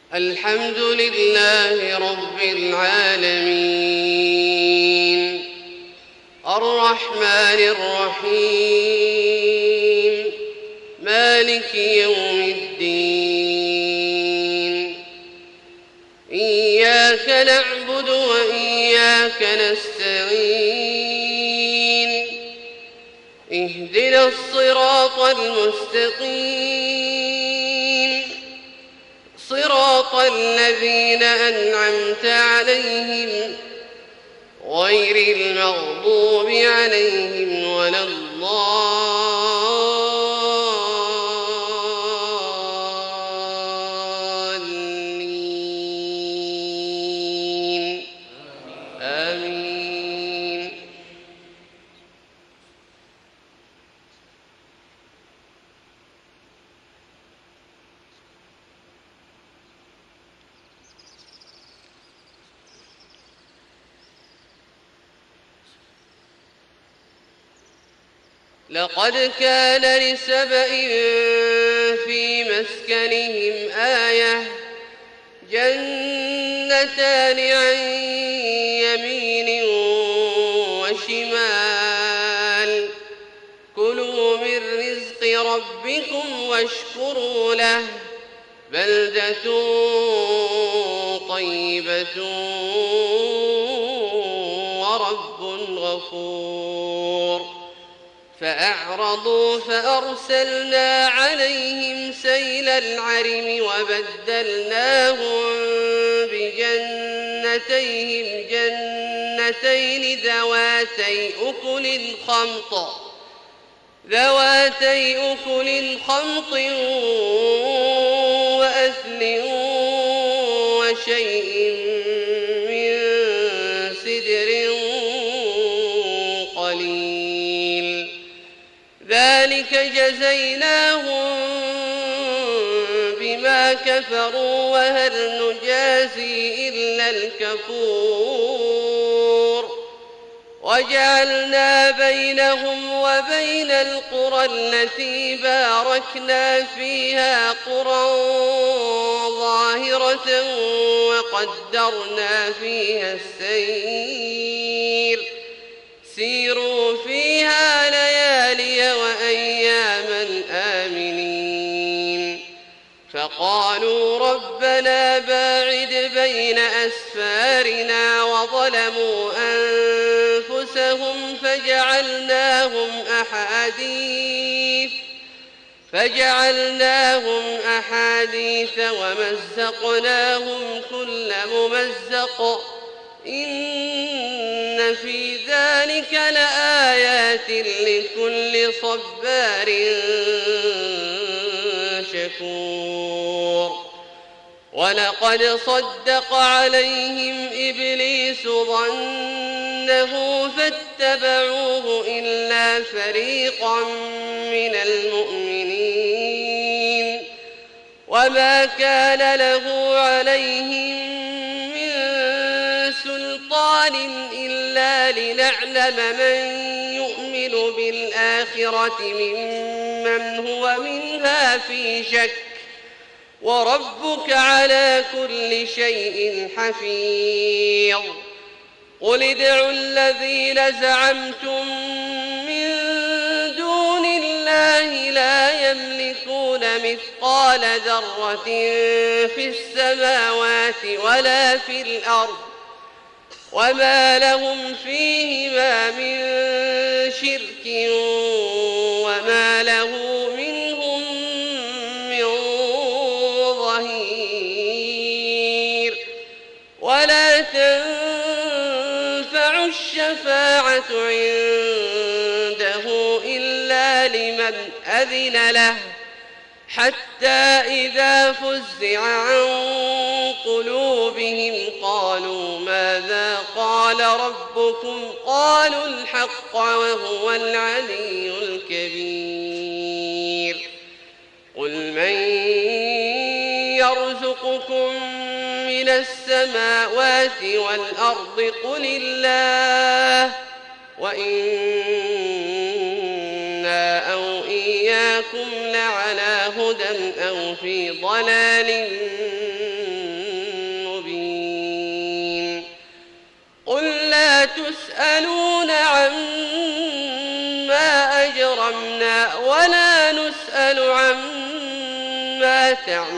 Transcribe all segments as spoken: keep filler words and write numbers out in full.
الحمد لله رب العالمين الرحمن الرحيم مالك يوم الدين إياك نعبد وإياك نستعين اهدنا الصراط المستقيم صراط الذين أنعمت عليهم غير المغضوب عليهم ولا الضالين آمين. لقد كان لسبإ في مسكنهم آية جنتان عن يمين وشمال كلوا من رزق ربكم واشكروا له بلدة طيبة ورب غفور. فأعرضوا فأرسلنا عليهم سيل العرم وبدلناهم بجنتيهم جنتين ذواتي أكل خمط ذواتي أكل خمط وأثل وشيء من سدر قليل ذلك جزيناهم بما كفروا وهل نجازي إلا الكفور. وجعلنا بينهم وبين القرى التي باركنا فيها قرى ظاهرة وقدرنا فيها السير سيروا فيها ليالي وأياما آمنين. فقالوا ربنا باعد بين أسفارنا وظلموا أنفسهم فجعلناهم أحاديث فجعلناهم أحاديث ومزقناهم كل ممزق إن في ذلك لآيات لكل صبار شكور. ولقد صدق عليهم إبليس ظنه فاتبعوه إلا فريقا من المؤمنين وما كان له عليهم سلطان إلا لنعلم من يؤمن بالآخرة ممن هو منها في شك وربك على كل شيء حفيظ. قل ادعوا الذين زعمتم من دون الله لا يملكون مثقال ذرة في السماوات ولا في الأرض وما لهم فيهما من شرك وما له منهم من ظهير. ولا تنفع الشفاعة عنده إلا لمن أذن له حتى إذا فزع عن قلوبهم قالوا ماذا قال ربكم قالوا الحق وهو العلي الكبير. قل من يرزقكم من السماوات والأرض قل الله وإنا أو إياكم لعلى هدى أو في ضلال تسألون عما أجرمنا ولا نسأل عما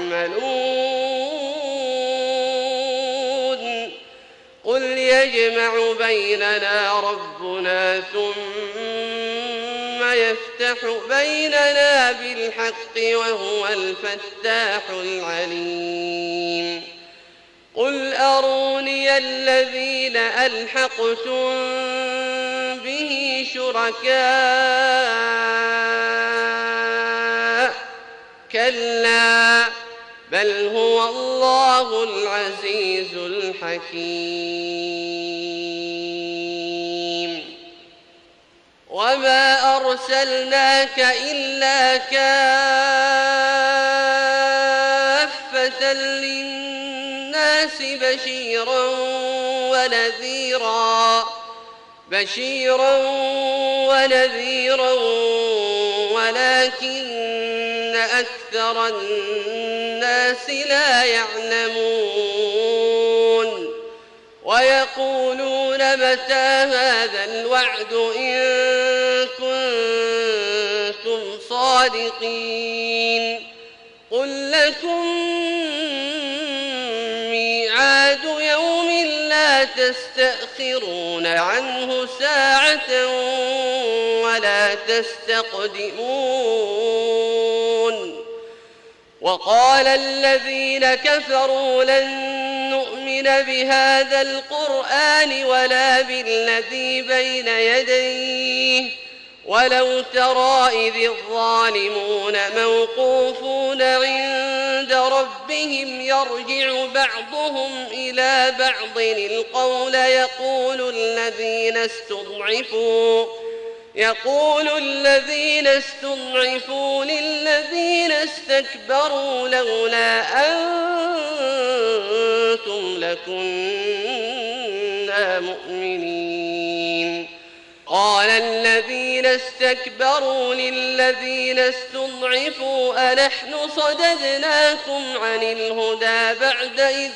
تعملون قل يجمع بيننا ربنا ثم يفتح بيننا بالحق وهو الفتاح العليم قل أروني الذين ألحقتم به شركاء كلا بل هو الله العزيز الحكيم وما أرسلناك إلا كافة للناس بشيرا ونذيرا بشيرا ونذيرا ولكن أكثر الناس لا يعلمون ويقولون متى هذا الوعد إن كنتم صادقين قل لكم ميعاد يوم لا تستأخرون عنه ساعة ولا تستقدمون وقال الذين كفروا لن نؤمن بهذا القرآن ولا بالذي بين يديه ولو ترى إذ الظالمون موقوفون عند ربهم يرجع بعضهم إلى بعض القول يقول الذين استضعفوا يقول الذين استضعفوا للذين استكبروا لولا أنتم لكنا مؤمنين قال الذين استكبروا للذين استضعفوا أنحن صددناكم عن الهدى بعد إذ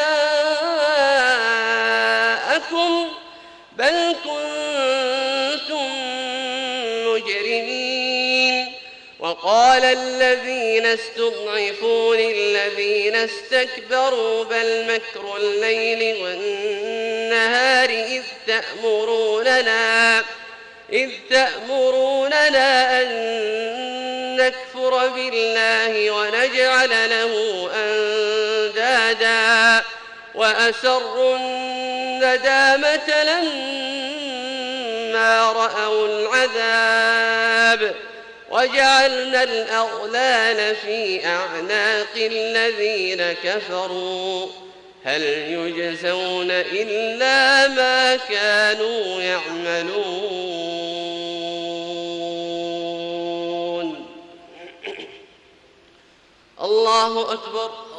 جاءكم بل كنتم مجرمين وقال الذين استضعفوا للذين استكبروا بل مكر الليل والنهار إذ تأمروننا إذ تأمروننا أن نكفر بالله ونجعل له أندادا وأسروا الندامة لما رأوا العذاب وجعلنا الأغلال في أعناق الذين كفروا هل يجزون إلا ما كانوا يعملون الله أكبر